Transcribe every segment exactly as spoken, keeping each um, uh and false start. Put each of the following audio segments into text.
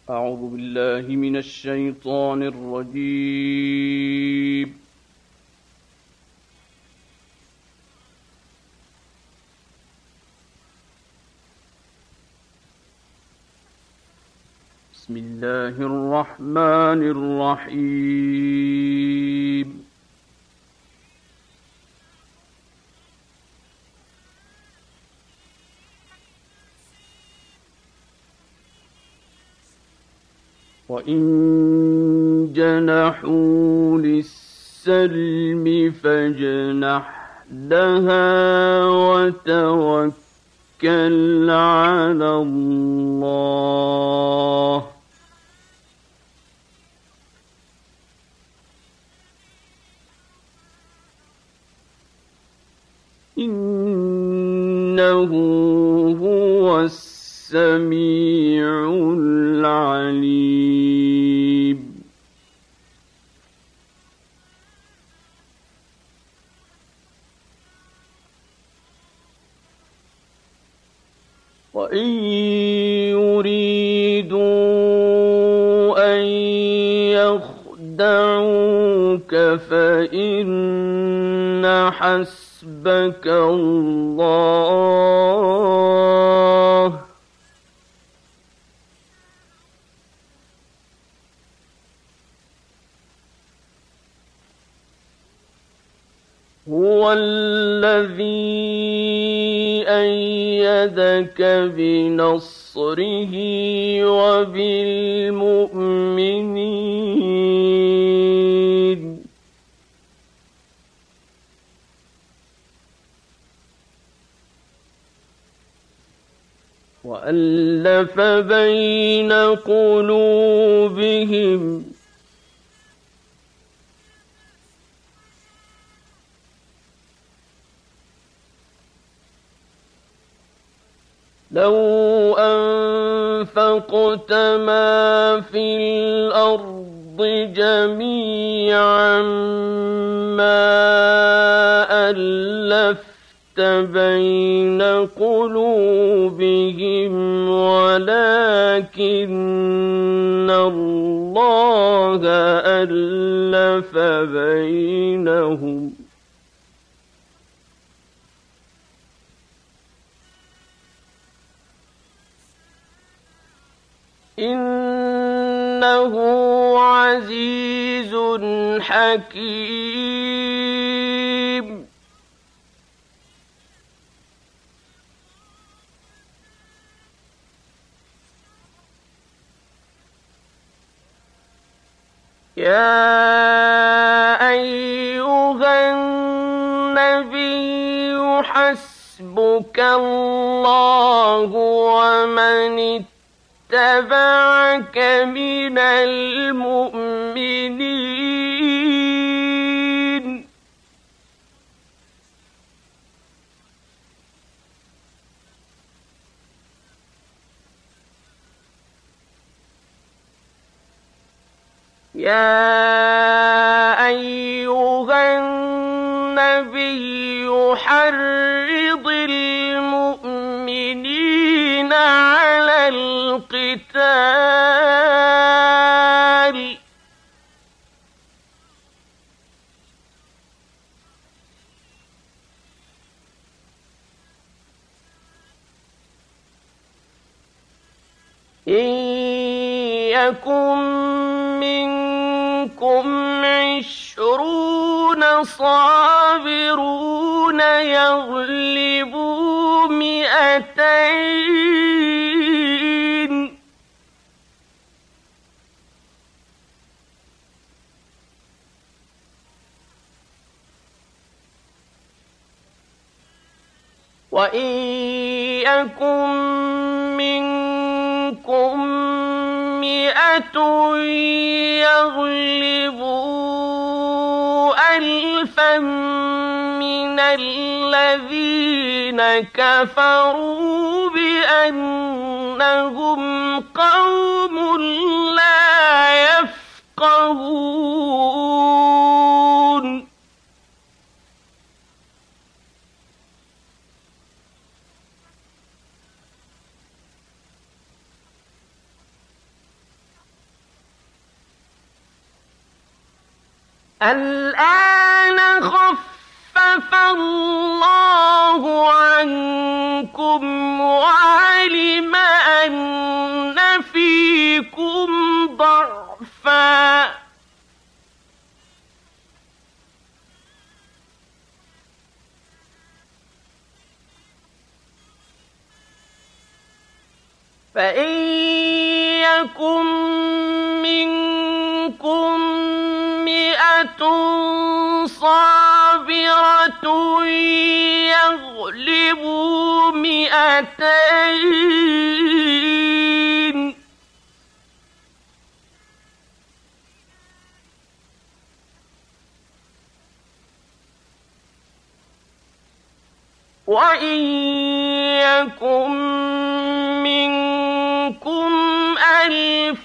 أعوذ بالله من الشيطان الرجيم. بسم الله الرحمن الرحيم. وإن جنحوا للسلم فاجنح لها وتوكل على الله إنه هو السميع العليم. وإن يريدوا أن يخدعوك فإن حسبك الله هو الذي أيدك بنصره وبالمؤمنين وألف بين قلوبهم لو أنفقت ما في الأرض جميعا ما ألفت بين قلوبهم ولكن الله ألف بينهم إنه عزيز حكيم. يا أيها النبي حسبك الله ومن اتبعك من المؤمنين يا أيها النبي حرض المؤمنين على القتال إن يكن منكم عشرون صابرون يغلبوا مئتين وإن يكن منكم مئة يغلبوا ألفا من الذين كفروا بأنهم قوم لا يفقهون. الآن خفف الله عنكم وعلم أن فيكم ضعفا فإن يكن منكم مئة صابرة يغلبوا مئتين وإن يكن منكم ألف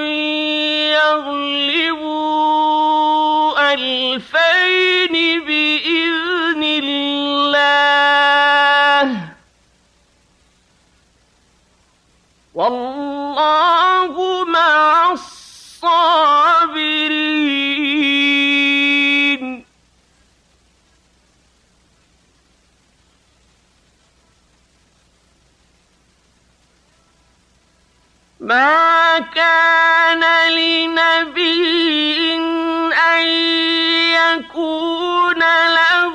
يغلبوا ألفين بإذن الله والله مع الصابرين. ما كان لنبي أن يكون له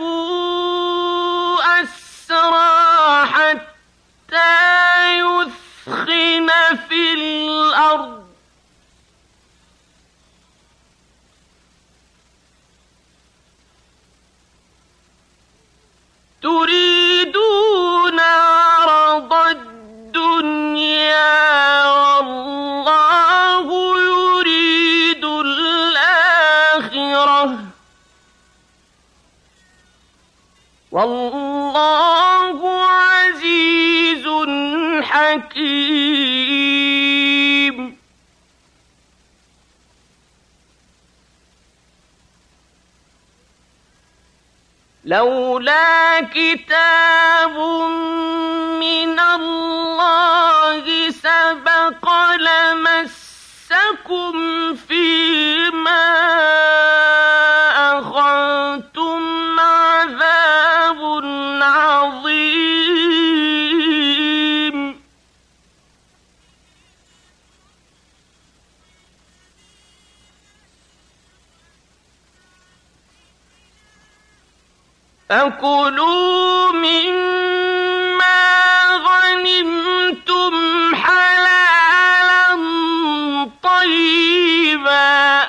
أسرى حتى يثخن في الأرض تريدون عرض الدنيا والله يريد الآخرة والله عزيز حكيم. لولا كتاب من الله سبق لمسكم فيما أخذتم عذاب عظيم. فكلوا مما غنمتم حلالا طيبا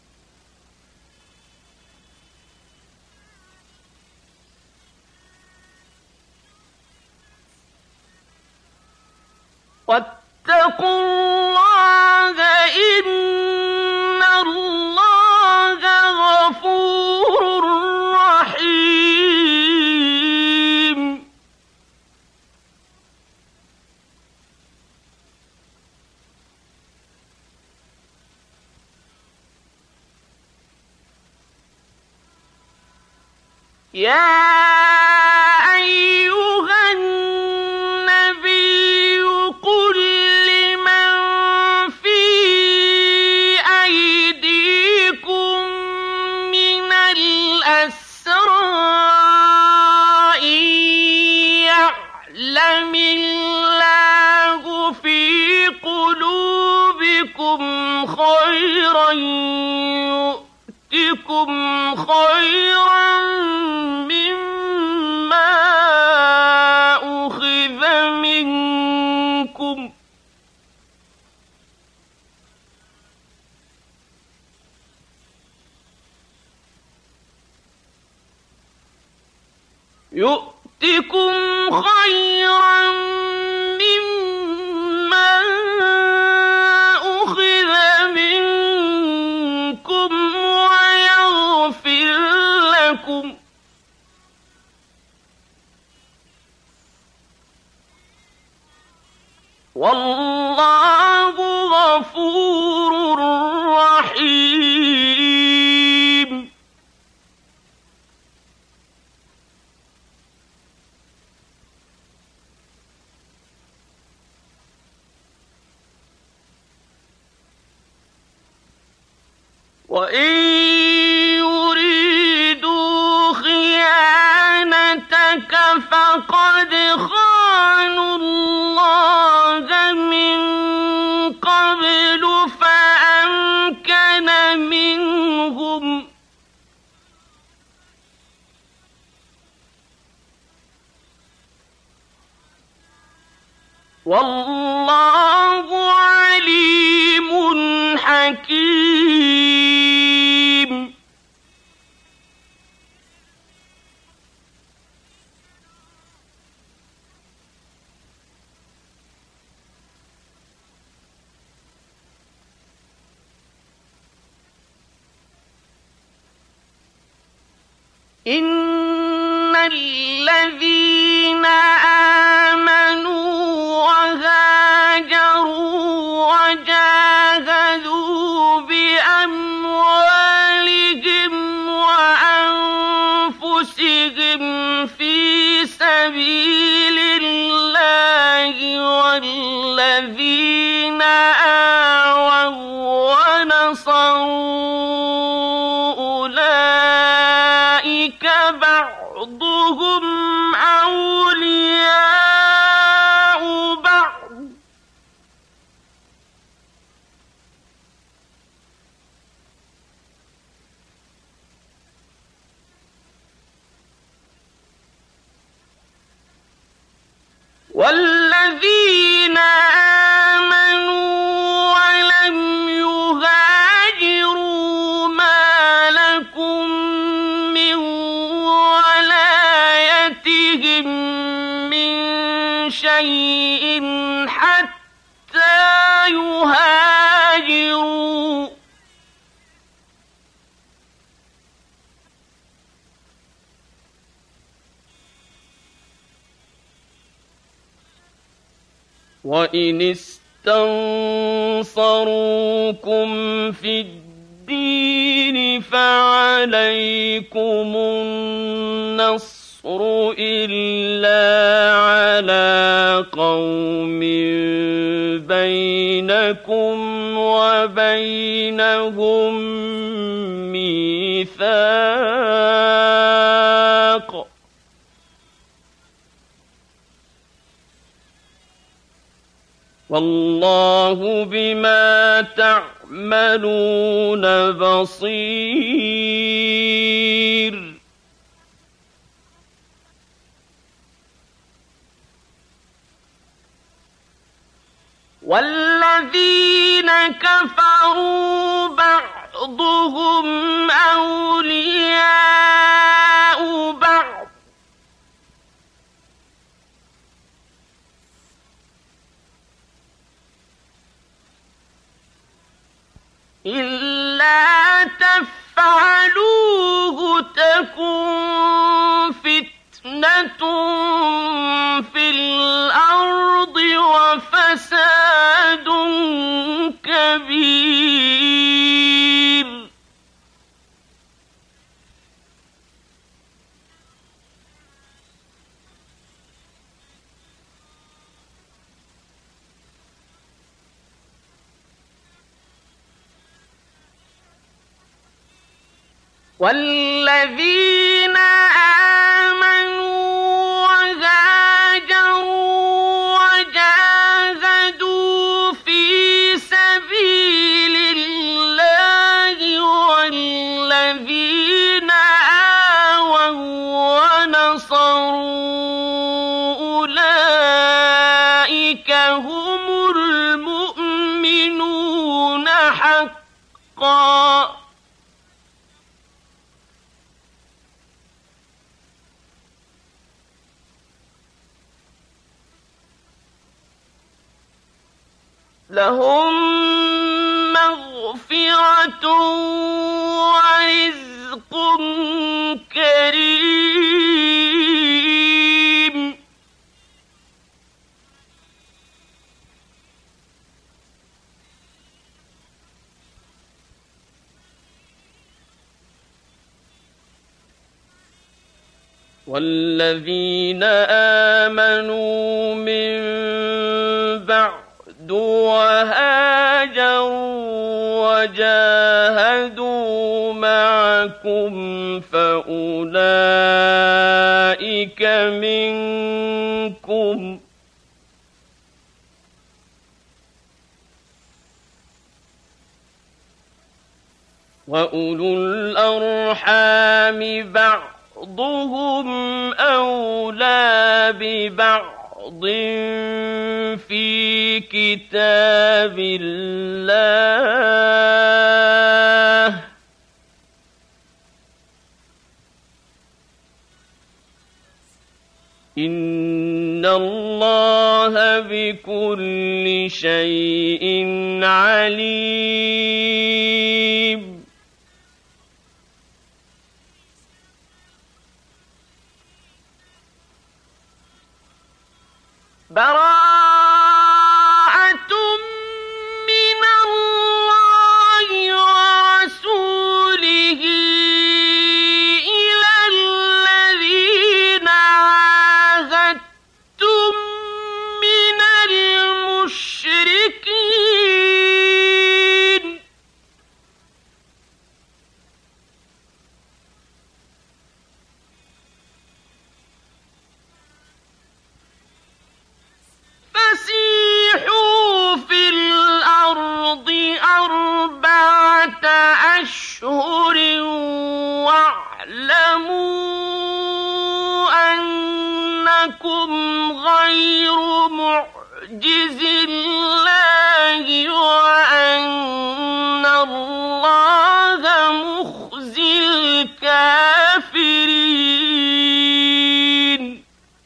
واتقوا الله إن الله غفور رحيم. يا أيها النبي قل لمن في أيديكم من الأسرى إن يعلم الله في قلوبكم خيرا يؤتكم خيرا مما أخذ منكم يؤتكم خيرا مما أخذ منكم ويغفر لكم والله غفور رحيم. وإن وقد خانوا الله من قبل فأمكن منهم والله عليم حكيم. إن الذين آمنوا وهاجروا وجاهدوا بأموالهم وأنفسهم في سبيل الله والذين آووا ونصروا أولئك بعضهم أولياء بعض والذين آمنوا ولم يهاجروا ما لكم من ولايتهم من شيء حتى يهاجروا وإن استنصروكم في الدين فعليكم النصر إلا على قوم بينكم وبينهم ميثاق والله بما تعملون بصير. والذين كفروا بعضهم أولياء بعض إلا تفعلوه تكن فتنة في الأرض وفساد كبير. والذين آمنوا وهاجروا وجاهدوا في سبيل الله والذين آووا ونصروا أولئك هم المؤمنون حقا لهم مغفرة ورزق كريم. والذين آمنوا من بعد وهاجروا وجاهدوا معكم معكم فأولئك منكم وأولو الأرحام بعضهم أولى ببعض في كتاب الله إن الله بكل شيء عليم براءة من الله ورسوله إلى الذين عاهدتم من المشركين فسيحوا في الأرض أربعة أشهر واعلموا أنكم غير معجز الله وأن الله مخزي الكافرين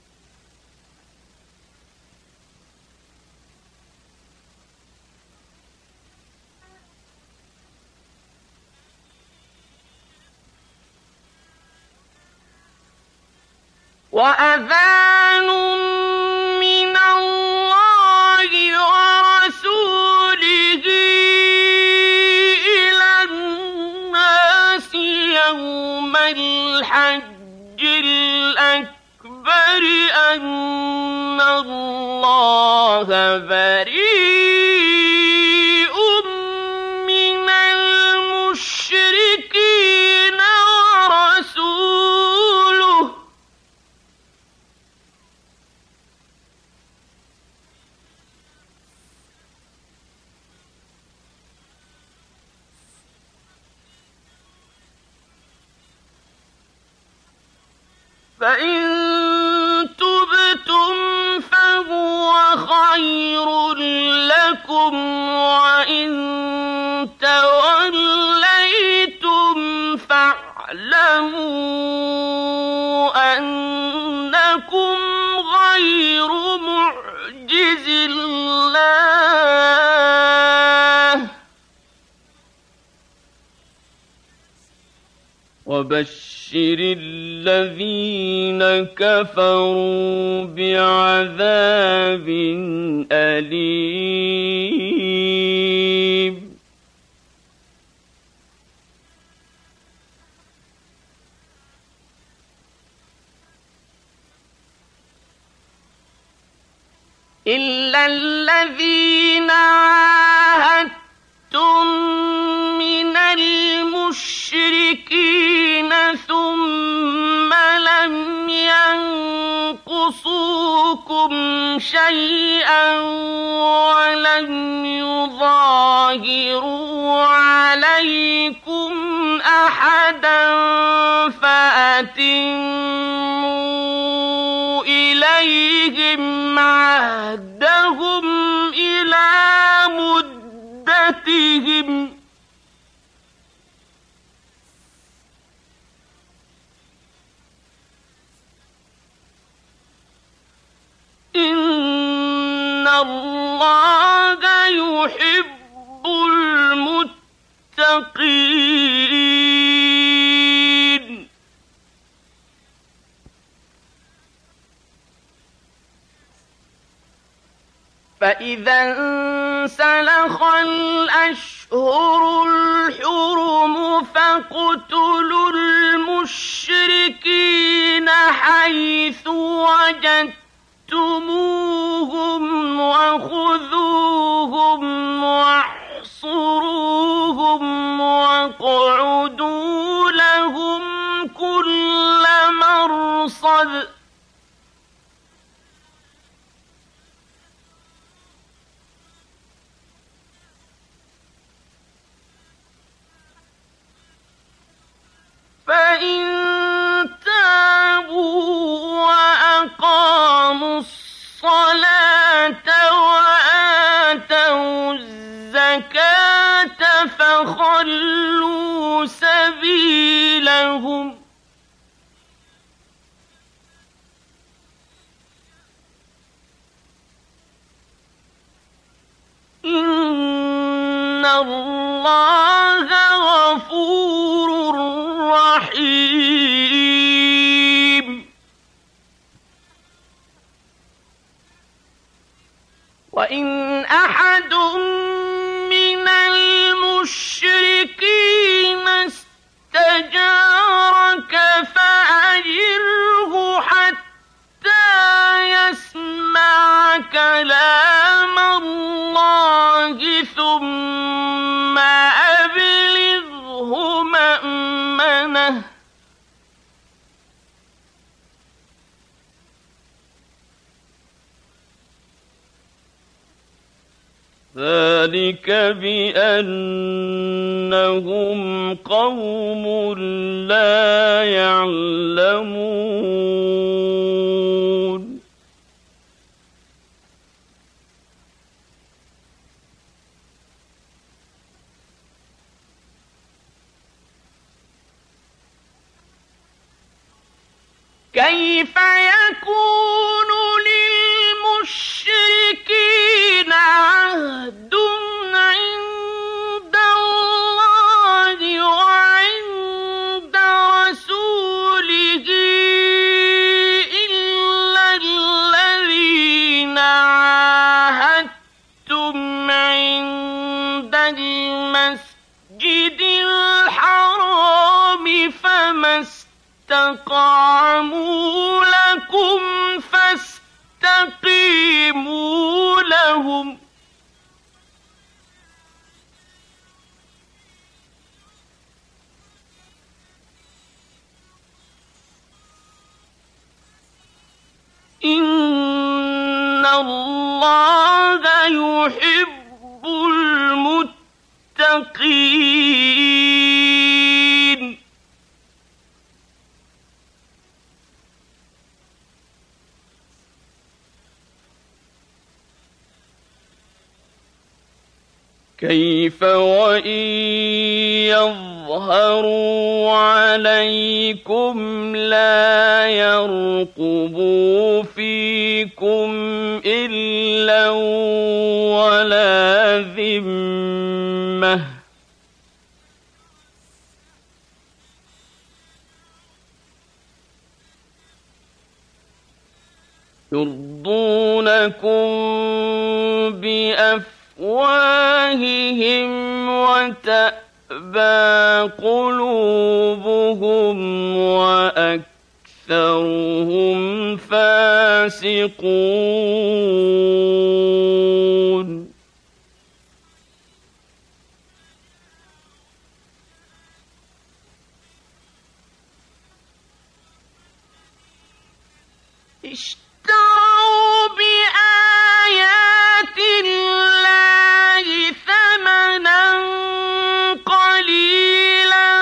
وأذان من الله ورسوله إلى الناس يوم الحج الأكبر أن الله بريء من المشركين ورسوله فإن تبتم فهو خير لكم وإن توليتم فاعلموا أنكم غير معجز الله وبشر الذين كفروا بعذاب أليم إلا الذين عاهدتم من المشركين ثم لم ينقصوكم شيئا ولم يظاهروا عليكم أحدا فأتموا إليهم عهدهم إلى مدتهم إن الله يحب المتقين فإذا انسلخ الأشهر الحرم فاقتلوا المشركين حيث وجدتموهم وخذوهم واحصروهم واقعدوا لهم ضلوا سبيلهم إن الله غفور رحيم وإن أحد من المشركين استجارك فأجره حتى يسمع كلام الله ثم أبلغه مأمنه ذلك بأنهم قوم لا يعلمون كيف يكون للمشركين عهد عند الله وعند رسوله إلا الذين عاهدتم عند المسجد الحرام فما استقاموا لكم فاستقيموا لهم إن الله يحب المتقين كيف وإن يظهروا عليكم لا يرقبوا فيكم إلا ولا ذمة يرضونكم بأفواههم أفواههم وتأبى قلوبهم وأكثرهم فاسقون اشتروا بآيات الله ثمنا قليلا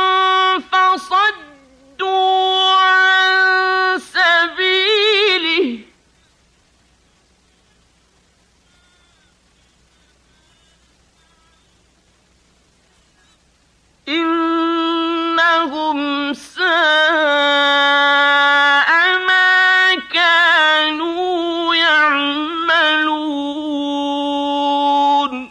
فصدوا عن سبيله إنهم ساء ما كانوا يعملون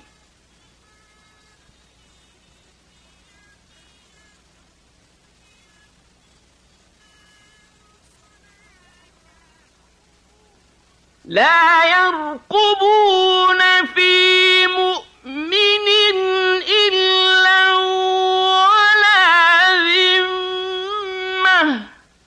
لا يرقبون في مؤمن إلا ولا ذمة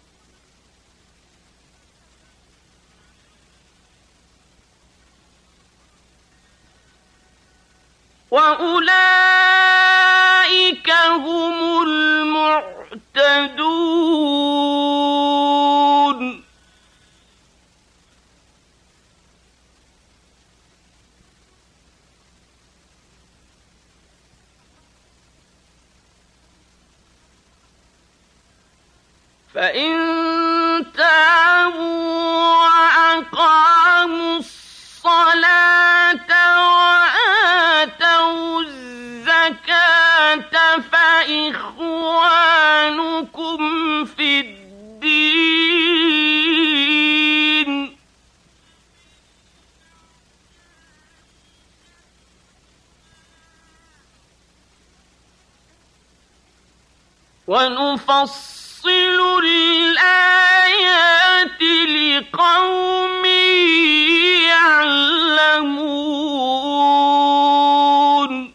وأولئك هم المعتدون فإن تابوا وأقاموا الصلاة وآتوا الزكاة ونفصل الآيات لقوم يعلمون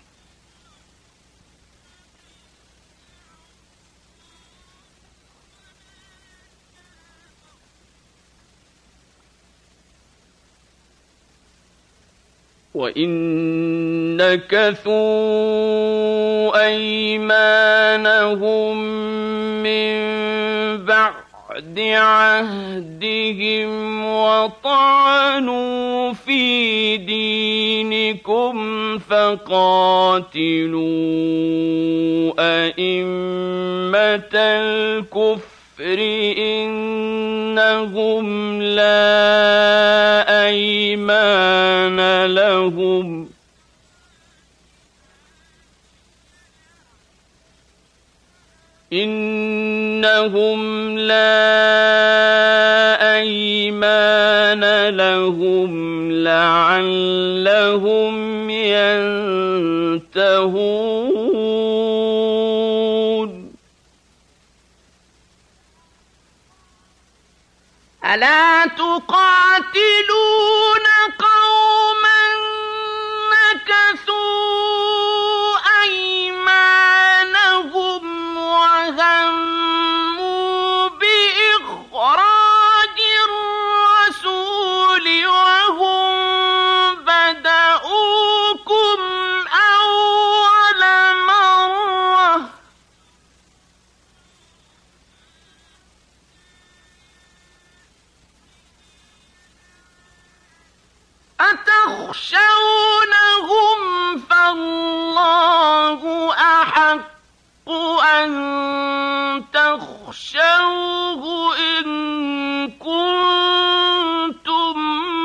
وَإِن نَكَثُوا أَيْمَانَهُم مِّن بَعْدِ عَهْدِهِمْ وَطَعَنُوا فِي دِينِكُمْ فَقَاتِلُوا أَئِمَّةَ الْكُفْرِ إِنَّهُمْ لَا أَيْمَانَ لَهُمْ إِنَّهُمْ لَا أَيْمَانَ لَهُمْ لَعَلَّهُمْ يَنتَهُونَ أَلَا تُقَاتِلُونَ قَوْمًا نَكَثُوا أَيْمَانَهُمْ وَهَمُّوا بِإِخْرَاجِ الرَّسُولِ وَهُم بَدَءُوكُمْ أَوَّلَ مَرَّةٍ ۚ أَتَخْشَوْنَهُمْ فَاللَّهُ أَحَقُّ أَن تَخْشَوْهُ إِن كُنتُم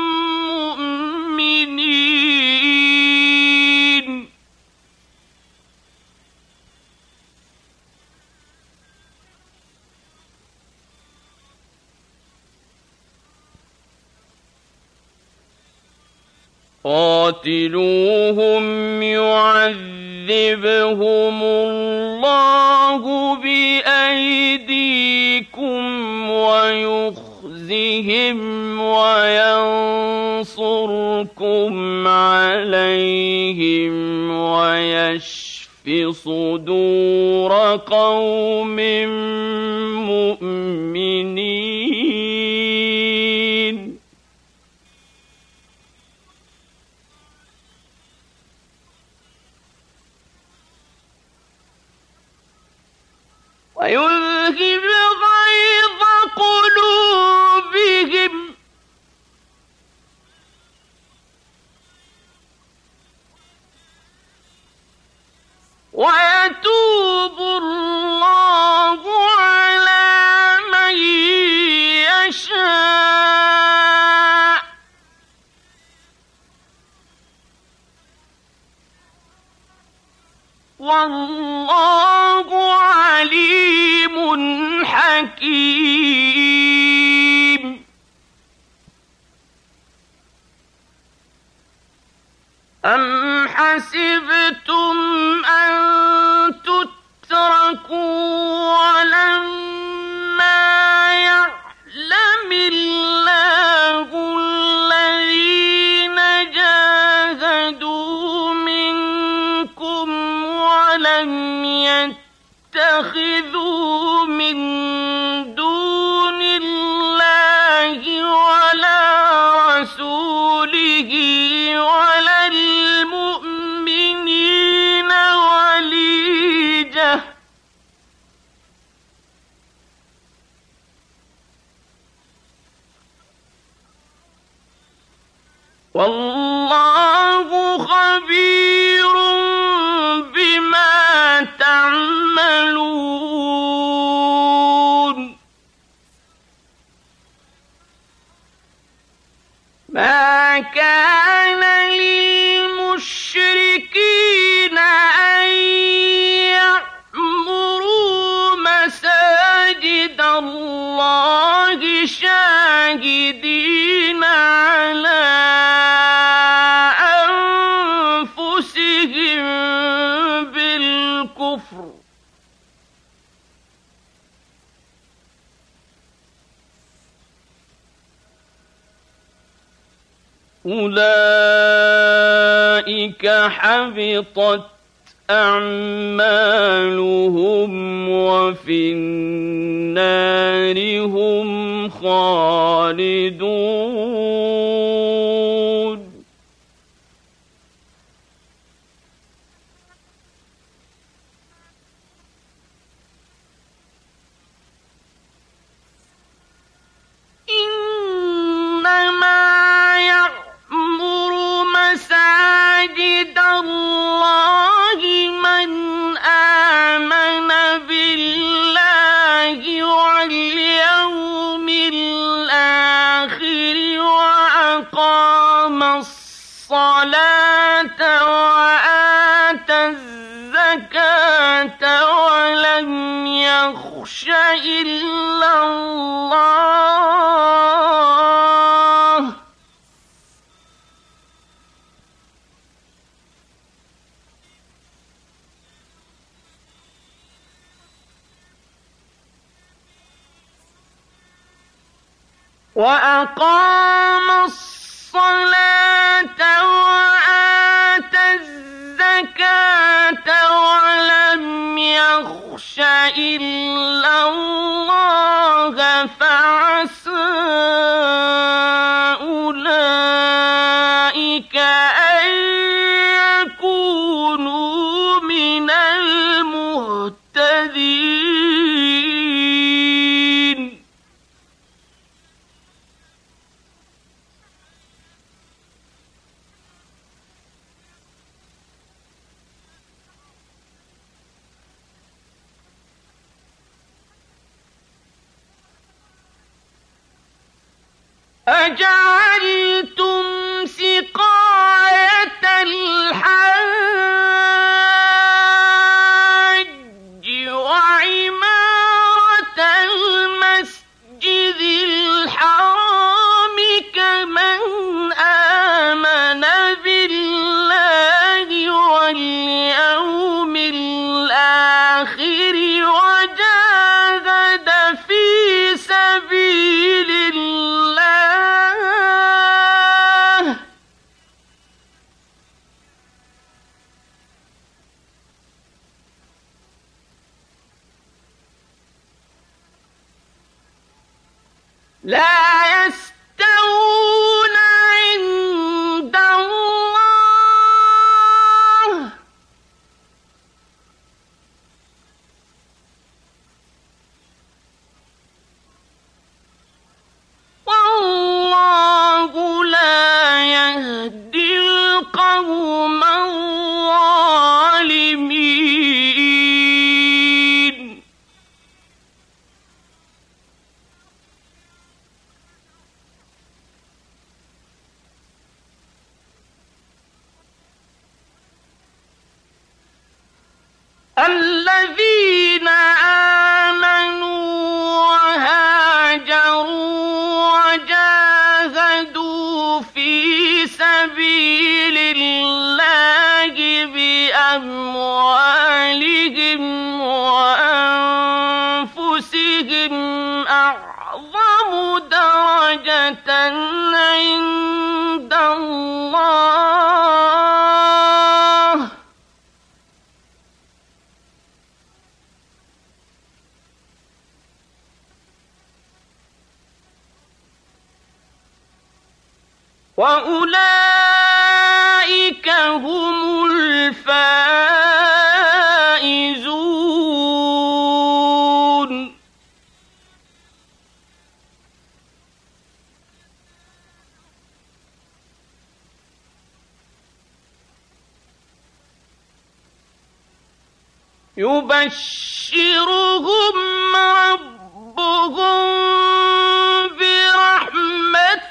مُّؤْمِنِينَ قَاتِلُوهُمْ يُعَذِّبْهُمُ اللَّهُ بِأَيْدِيكُمْ وَيُخْزِهِمْ وَيَنصُرْكُمْ عَلَيْهِمْ وَيَشْفِ صُدُورَ قَوْمٍ مُّؤْمِنِينَ وَيُذْهِبْ غَيْظَ قُلُوبِهِمْ وَيَتُوبُ اللَّهُ عَلَىٰ مَن يَشَاءُ وَاللَّهُ عَلِيمٌ حَكِيمٌ أَمْ حَسِبْتُمْ أَن تُتْرَكُوا وَلَمَّا يَعْلَمِ اللَّهُ الَّذِينَ جَاهَدُوا مِنكُمْ وَلَمْ يَتَّخِذُوا مِن دُونِ اللَّهِ وَلَا رَسُولِهِ وَلَا الْمُؤْمِنِينَ وَلِيجَةً ۚ وَاللَّهُ خَبِيرٌ بِمَا تَعْمَلُونَ مَا كَانَ لِلْمُشْرِكِينَ أَن يَعْمُرُوا مَسَاجِدَ اللَّهِ شَاهِدِينَ عَلَىٰ أَنفُسِهِم بِالْكُفْرِ أولئك حبطت أعمالهم وفي النار هم خالدون إنما يعمر مساجد الله من آمن بالله واليوم الآخر وأقام الصلاة وآتى الزكاة ولم يخش إلا الله وأقام الصلاة وآتى الزكاة ولم يخش إلا الله فعسى أولئك أن يكونوا من المهتدين أجعلتم سقاية الحاج وعمارة المسجد الحرام كمن آمن بالله واليوم الآخر وجاهد في سبيل الله لا يستوون عند الله والله لا يهدي القوم الظالمين الذين آمنوا وهاجروا وجاهدوا في سبيل الله بأموالهم وأنفسهم أعظم درجة عند الله وأولئك هم الفائزون يبشرهم ربهم برحمة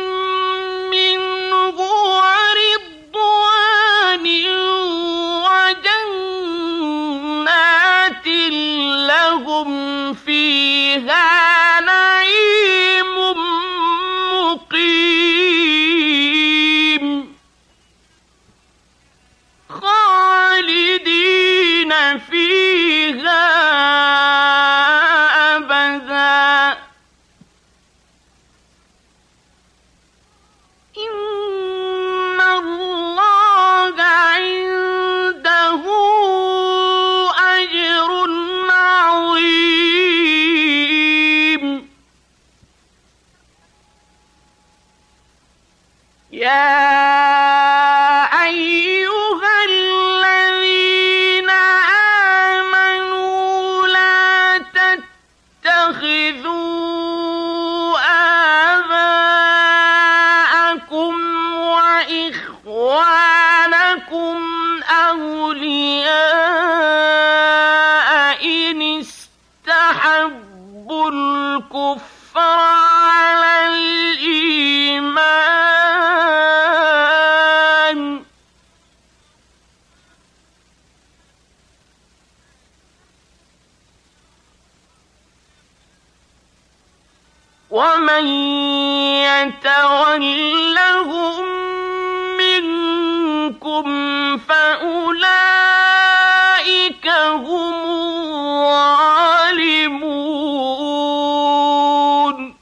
منه ورضوان وجنات لهم فيها نعيم مقيم خالدين فيها يا أيها الذين آمنوا لا تتخذوا آباءكم وإخوانكم أولياء إن استحبوا الكفر على الإيمان ومن يتولهم منكم فأولئك هم الظالمون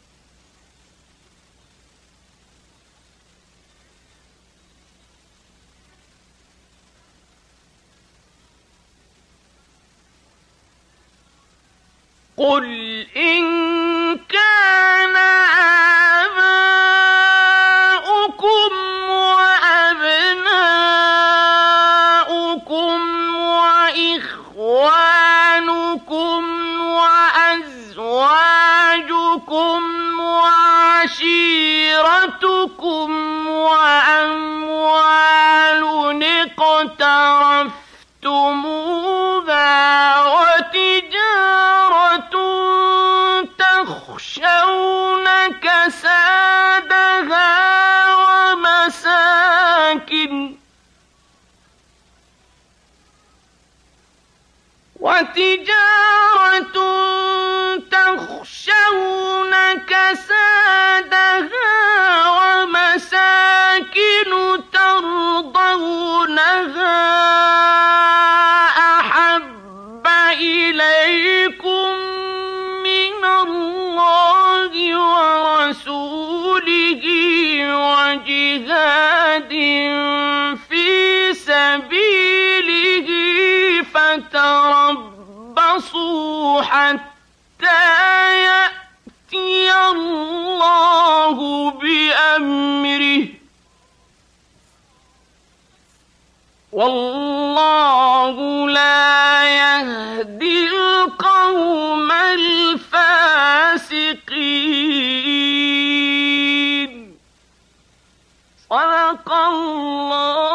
قل إن كان آباؤكم وأبناؤكم وإخوانكم وأزواجكم وعشيرتكم وأموال اقترفتموها وتجارة تخشون كسادها ومساكن وتجارة تخشون كسادها ومساكن ترضونها أحب إليكم من الله ورسوله وجهاد في سبيله فتربصوا حتى يأتي الله بأمره والله لا يهدي القوم الفاسقين. صدق الله